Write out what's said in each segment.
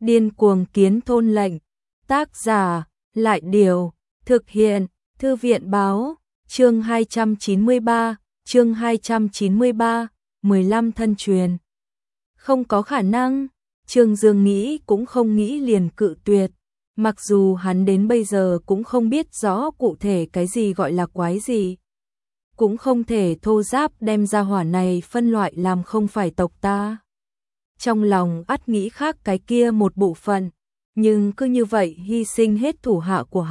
Điên cuồng kiến thôn lệnh. Tác giả, Lại Điều, thực hiện, Thư viện báo, chương 293, 15 thân truyền. Không có khả năng, Trương Dương nghĩ cũng không nghĩ liền cự tuyệt, mặc dù hắn đến bây giờ cũng không biết rõ cụ thể cái gì gọi là quái gì. Cũng không thể thô giáp đem ra hỏa này phân loại làm không phải tộc ta. Trong lòng ắt nghĩ khác cái kia một bộ phận, nhưng cứ như vậy hy sinh hết thủ hạ của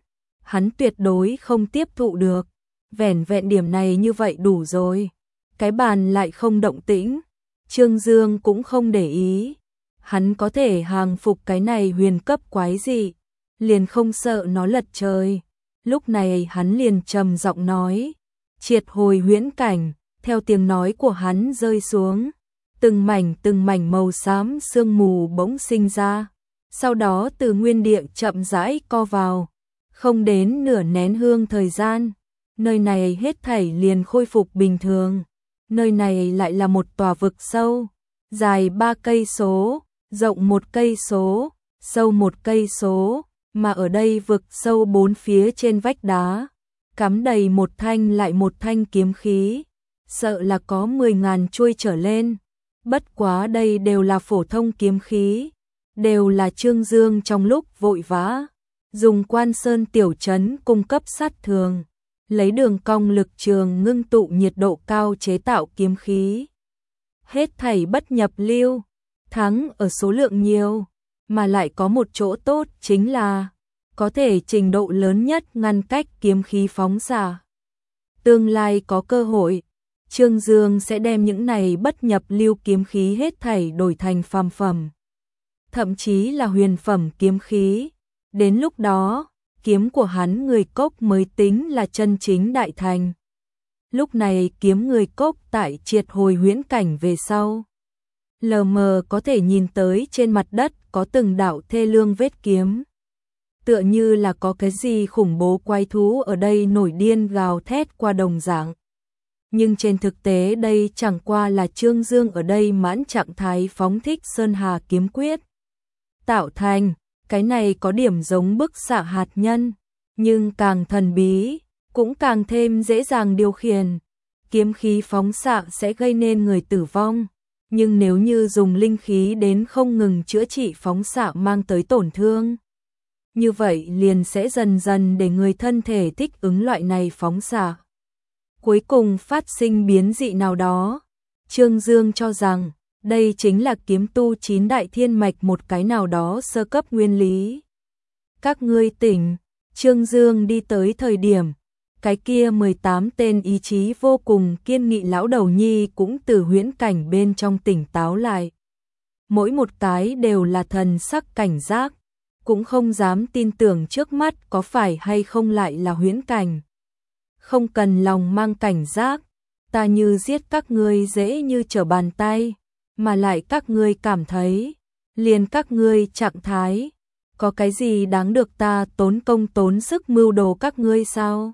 hắn tuyệt đối không tiếp thụ được. Vẻn vẹn điểm này như vậy đủ rồi. Cái bàn lại không động tĩnh, Trương Dương cũng không để ý. Hắn có thể hàng phục cái này huyền cấp quái gì, liền không sợ nó lật trời. Lúc này hắn liền trầm giọng nói, triệt hồi huyễn cảnh. Theo tiếng nói của hắn rơi xuống, từng mảnh màu xám sương mù bỗng sinh ra, sau đó từ nguyên địa chậm rãi co vào. Không đến nửa nén hương thời gian, nơi này hết thảy liền khôi phục bình thường. Nơi này lại là một tòa vực sâu, dài 3 cây số, rộng 1 cây số, sâu 1 cây số, mà ở đây vực sâu 4 phía trên vách đá, cắm đầy một thanh lại một thanh kiếm khí, sợ là có 10.000 chuôi trở lên. Bất quá đây đều là phổ thông kiếm khí, đều là Trương Dương trong lúc vội vã dùng Quan Sơn tiểu trấn cung cấp sát thường, lấy đường cong lực trường ngưng tụ nhiệt độ cao chế tạo kiếm khí. Hết thảy bất nhập lưu, thắng ở số lượng nhiều, mà lại có một chỗ tốt chính là có thể trình độ lớn nhất ngăn cách kiếm khí phóng xạ. Tương lai có cơ hội, Trương Dương sẽ đem những này bất nhập lưu kiếm khí hết thảy đổi thành phàm phẩm, thậm chí là huyền phẩm kiếm khí. Đến lúc đó, kiếm của hắn người cốc mới tính là chân chính đại thành. Lúc này kiếm người cốc tại triệt hồi huyễn cảnh về sau, lờ mờ có thể nhìn tới trên mặt đất có từng đạo thê lương vết kiếm. Tựa như là có cái gì khủng bố quái thú ở đây nổi điên gào thét qua đồng dạng. Nhưng trên thực tế đây chẳng qua là Trương Dương ở đây mãn trạng thái phóng thích Sơn Hà kiếm quyết tạo thành. Cái này có điểm giống bức xạ hạt nhân, nhưng càng thần bí, cũng càng thêm dễ dàng điều khiển. Kiếm khí phóng xạ sẽ gây nên người tử vong, nhưng nếu như dùng linh khí đến không ngừng chữa trị phóng xạ mang tới tổn thương, như vậy liền sẽ dần dần để người thân thể thích ứng loại này phóng xạ, cuối cùng phát sinh biến dị nào đó. Trương Dương cho rằng đây chính là kiếm tu 9 đại thiên mạch một cái nào đó sơ cấp nguyên lý. Các ngươi tỉnh. Trương Dương đi tới thời điểm, cái kia 18 tên ý chí vô cùng kiên nghị lão đầu nhi cũng từ huyễn cảnh bên trong tỉnh táo lại. Mỗi một cái đều là thần sắc cảnh giác, cũng không dám tin tưởng trước mắt có phải hay không lại là huyễn cảnh. Không cần lòng mang cảnh giác, ta như giết các ngươi dễ như trở bàn tay. Mà lại các ngươi cảm thấy, liền các ngươi trạng thái, có cái gì đáng được ta tốn công tốn sức mưu đồ các ngươi sao?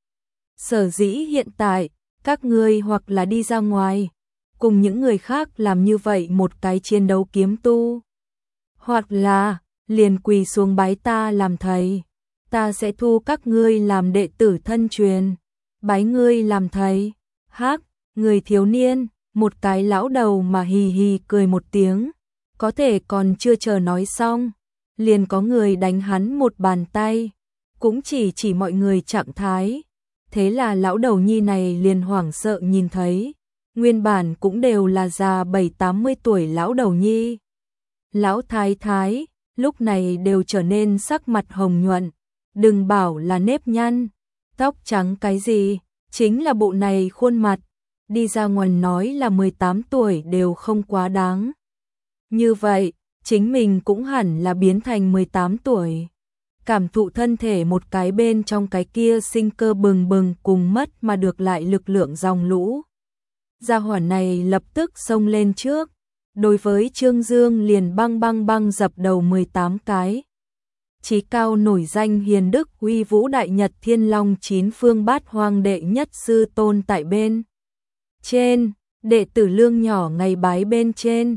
Sở dĩ hiện tại, các ngươi hoặc là đi ra ngoài, cùng những người khác làm như vậy một cái chiến đấu kiếm tu, hoặc là liền quỳ xuống bái ta làm thầy, ta sẽ thu các ngươi làm đệ tử thân truyền, bái ngươi làm thầy. Hắc, người thiếu niên, một cái lão đầu mà hì hì cười một tiếng, có thể còn chưa chờ nói xong, liền có người đánh hắn một bàn tay, cũng chỉ mọi người trạng thái. Thế là lão đầu nhi này liền hoảng sợ nhìn thấy, nguyên bản cũng đều là già 70-80 tuổi lão đầu nhi. Lão thái thái, lúc này đều trở nên sắc mặt hồng nhuận, đừng bảo là nếp nhăn, tóc trắng cái gì, chính là bộ này khuôn mặt. Đi ra ngoài nói là 18 tuổi đều không quá đáng. Như vậy, chính mình cũng hẳn là biến thành 18 tuổi. Cảm thụ thân thể một cái bên trong cái kia sinh cơ bừng bừng cùng mất mà được lại lực lượng dòng lũ. Gia hỏa này lập tức xông lên trước. Đối với Trương Dương liền băng dập đầu 18 cái. Chí cao nổi danh hiền đức uy vũ đại nhật thiên long 9 phương bát hoang đệ nhất sư tôn tại bên trên, đệ tử lương nhỏ ngày bái bên trên,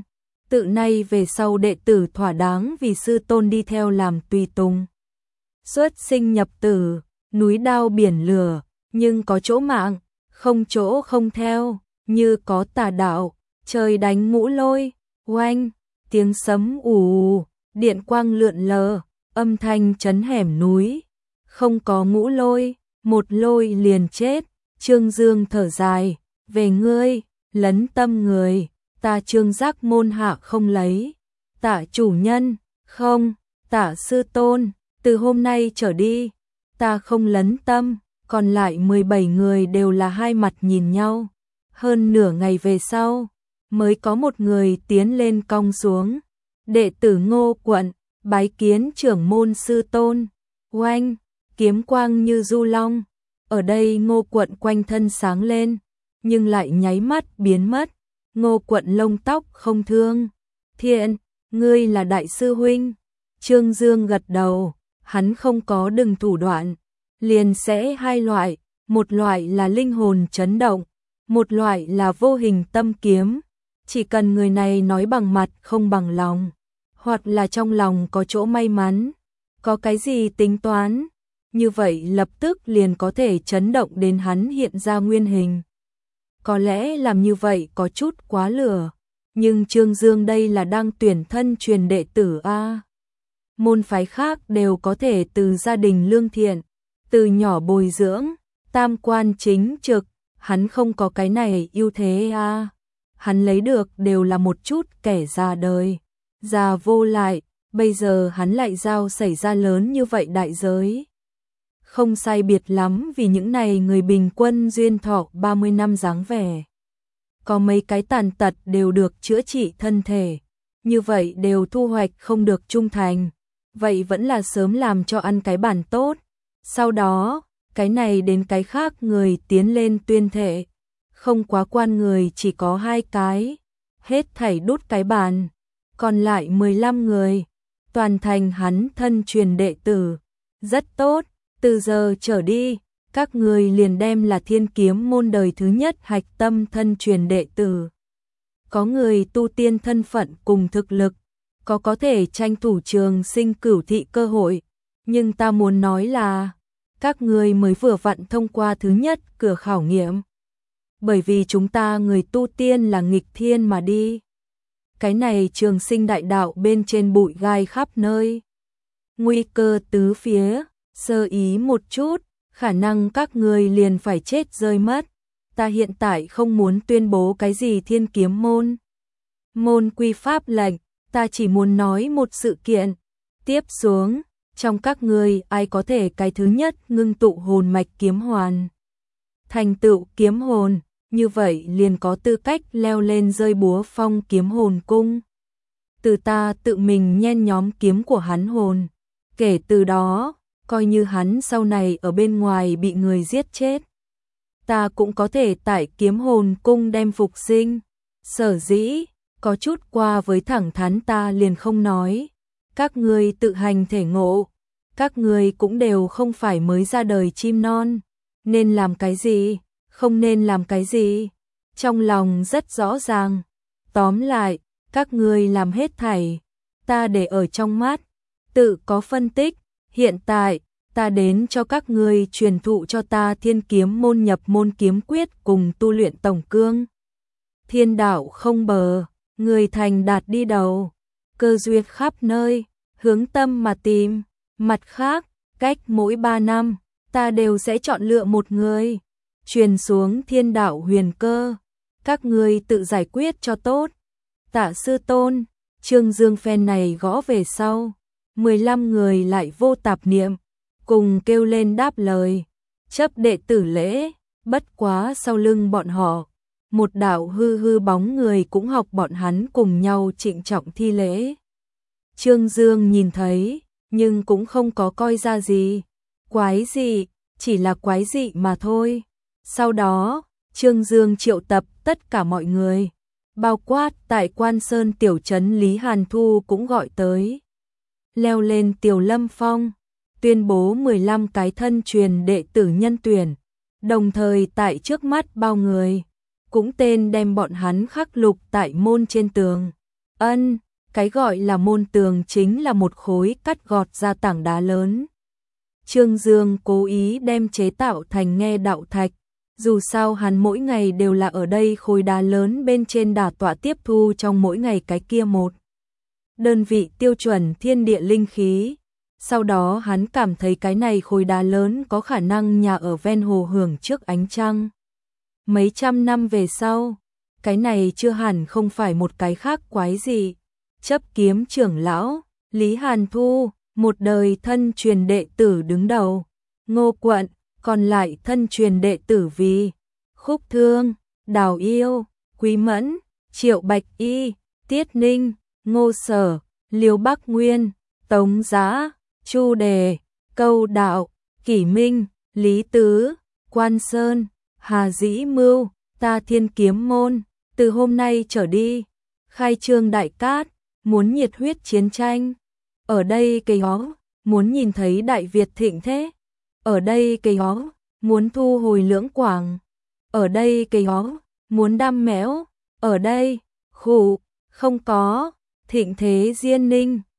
Tự nay về sau đệ tử thỏa đáng vì sư tôn đi theo làm tùy tùng. Xuất sinh nhập tử, núi đao biển lửa, nhưng có chỗ mạng, không chỗ không theo, như có tà đạo, trời đánh ngũ lôi, oanh, tiếng sấm ù ù, điện quang lượn lờ, âm thanh chấn hẻm núi. Không có ngũ lôi, một lôi liền chết. Trương Dương thở dài, về ngươi, lấn tâm người, ta Trương Giác môn hạ không lấy. Tạ chủ nhân, không, Tạ sư tôn, từ hôm nay trở đi, ta không lấn tâm. Còn lại 17 người đều là hai mặt nhìn nhau. Hơn nửa ngày về sau, mới có một người tiến lên cong xuống. Đệ tử Ngô Quận, bái kiến trưởng môn sư tôn. Oanh, kiếm quang như du long. Ở đây Ngô Quận quanh thân sáng lên, nhưng lại nháy mắt biến mất. Ngô Quận lông tóc không thương. Thiện, ngươi là đại sư huynh. Trương Dương gật đầu, hắn không có đừng thủ đoạn. Liền sẽ hai loại, một loại là linh hồn chấn động, một loại là vô hình tâm kiếm. Chỉ cần người này nói bằng mặt không bằng lòng, hoặc là trong lòng có chỗ may mắn, có cái gì tính toán, như vậy lập tức liền có thể chấn động đến hắn hiện ra nguyên hình. Có lẽ làm như vậy có chút quá lửa, nhưng Trương Dương đây là đang tuyển thân truyền đệ tử a. Môn phái khác đều có thể từ gia đình lương thiện, từ nhỏ bồi dưỡng, tam quan chính trực, hắn không có cái này ưu thế a. Hắn lấy được đều là một chút kẻ già đời, già vô lại, bây giờ hắn lại giao xảy ra lớn như vậy đại giới. Không sai biệt lắm vì những này người bình quân duyên thọ 30 năm dáng vẻ. Có mấy cái tàn tật đều được chữa trị thân thể, như vậy đều thu hoạch không được trung thành, vậy vẫn là sớm làm cho ăn cái bản tốt. Sau đó, cái này đến cái khác người tiến lên tuyên thệ, không quá quan người chỉ có 2 cái, hết thảy đút cái bàn, còn lại 15 người, toàn thành hắn thân truyền đệ tử. Rất tốt, từ giờ trở đi, các người liền đem là Thiên Kiếm môn đời thứ nhất hạch tâm thân truyền đệ tử. Có người tu tiên thân phận cùng thực lực, có thể tranh thủ trường sinh cửu thị cơ hội, nhưng ta muốn nói là các người mới vừa vặn thông qua thứ nhất cửa khảo nghiệm. Bởi vì chúng ta người tu tiên là nghịch thiên mà đi. Cái này trường sinh đại đạo bên trên bụi gai khắp nơi. Nguy cơ tứ phía, sơ ý một chút, khả năng các người liền phải chết rơi mất. Ta hiện tại không muốn tuyên bố cái gì Thiên Kiếm môn. Môn quy pháp lệnh, ta chỉ muốn nói một sự kiện. Tiếp xuống, trong các người ai có thể cái thứ nhất ngưng tụ hồn mạch kiếm hoàn, thành tựu kiếm hồn, như vậy liền có tư cách leo lên rơi búa phong kiếm hồn cung. Từ ta tự mình nhen nhóm kiếm của hắn hồn, kể từ đó, coi như hắn sau này ở bên ngoài bị người giết chết, ta cũng có thể tại kiếm hồn cung đem phục sinh. Sở dĩ, có chút qua với thẳng thắn ta liền không nói. Các người tự hành thể ngộ, các người cũng đều không phải mới ra đời chim non, nên làm cái gì, không nên làm cái gì, trong lòng rất rõ ràng. Tóm lại, các người làm hết thảy, ta để ở trong mắt, tự có phân tích. Hiện tại, ta đến cho các người truyền thụ cho ta Thiên Kiếm môn nhập môn kiếm quyết cùng tu luyện tổng cương. Thiên đạo không bờ, người thành đạt đi đầu, cơ duyên khắp nơi, hướng tâm mà tìm. Mặt khác, cách mỗi 3 năm, ta đều sẽ chọn lựa một người, truyền xuống thiên đạo huyền cơ. Các người tự giải quyết cho tốt. Tạ sư tôn, Trương Dương phen này gõ về sau, 15 người lại vô tạp niệm, cùng kêu lên đáp lời, chấp đệ tử lễ. Bất quá sau lưng bọn họ, một đạo hư hư bóng người cũng học bọn hắn cùng nhau trịnh trọng thi lễ. Trương Dương nhìn thấy, nhưng cũng không có coi ra gì. Quái dị, chỉ là quái dị mà thôi. Sau đó, Trương Dương triệu tập tất cả mọi người, bao quát tại Quan Sơn tiểu trấn Lý Hàn Thu cũng gọi tới. Leo lên Tiểu Lâm Phong, tuyên bố 15 cái thân truyền đệ tử nhân tuyển, đồng thời tại trước mắt bao người, cũng tên đem bọn hắn khắc lục tại môn trên tường. Ân, cái gọi là môn tường chính là một khối cắt gọt ra tảng đá lớn. Trương Dương cố ý đem chế tạo thành nghe đạo thạch, dù sao hắn mỗi ngày đều là ở đây khối đá lớn bên trên đả tọa tiếp thu trong mỗi ngày cái kia một đơn vị tiêu chuẩn thiên địa linh khí. Sau đó hắn cảm thấy cái này khối đá lớn có khả năng nhà ở ven hồ hưởng trước ánh trăng. Mấy trăm năm về sau, cái này chưa hẳn không phải một cái khác quái gì. Chấp kiếm trưởng lão, Lý Hàn Thu, một đời thân truyền đệ tử đứng đầu. Ngô Quận, còn lại thân truyền đệ tử vì Khúc Thương, Đào Yêu, Quý Mẫn, Triệu Bạch Y, Tiết Ninh, Ngô Sở, Liêu Bắc Nguyên, Tống Giá, Chu Đề, Câu Đạo, Kỷ Minh, Lý Tứ, Quan Sơn, Hà Dĩ Mưu, Ta Thiên Kiếm Môn, từ hôm nay trở đi, khai trương đại cát, muốn nhiệt huyết chiến tranh. Ở đây cây hó, muốn nhìn thấy Đại Việt thịnh thế. Ở đây cây hó, muốn thu hồi Lưỡng Quảng. Ở đây cây hó, muốn đam méo. Ở đây, khủ, không có, thịnh thế Diên Ninh.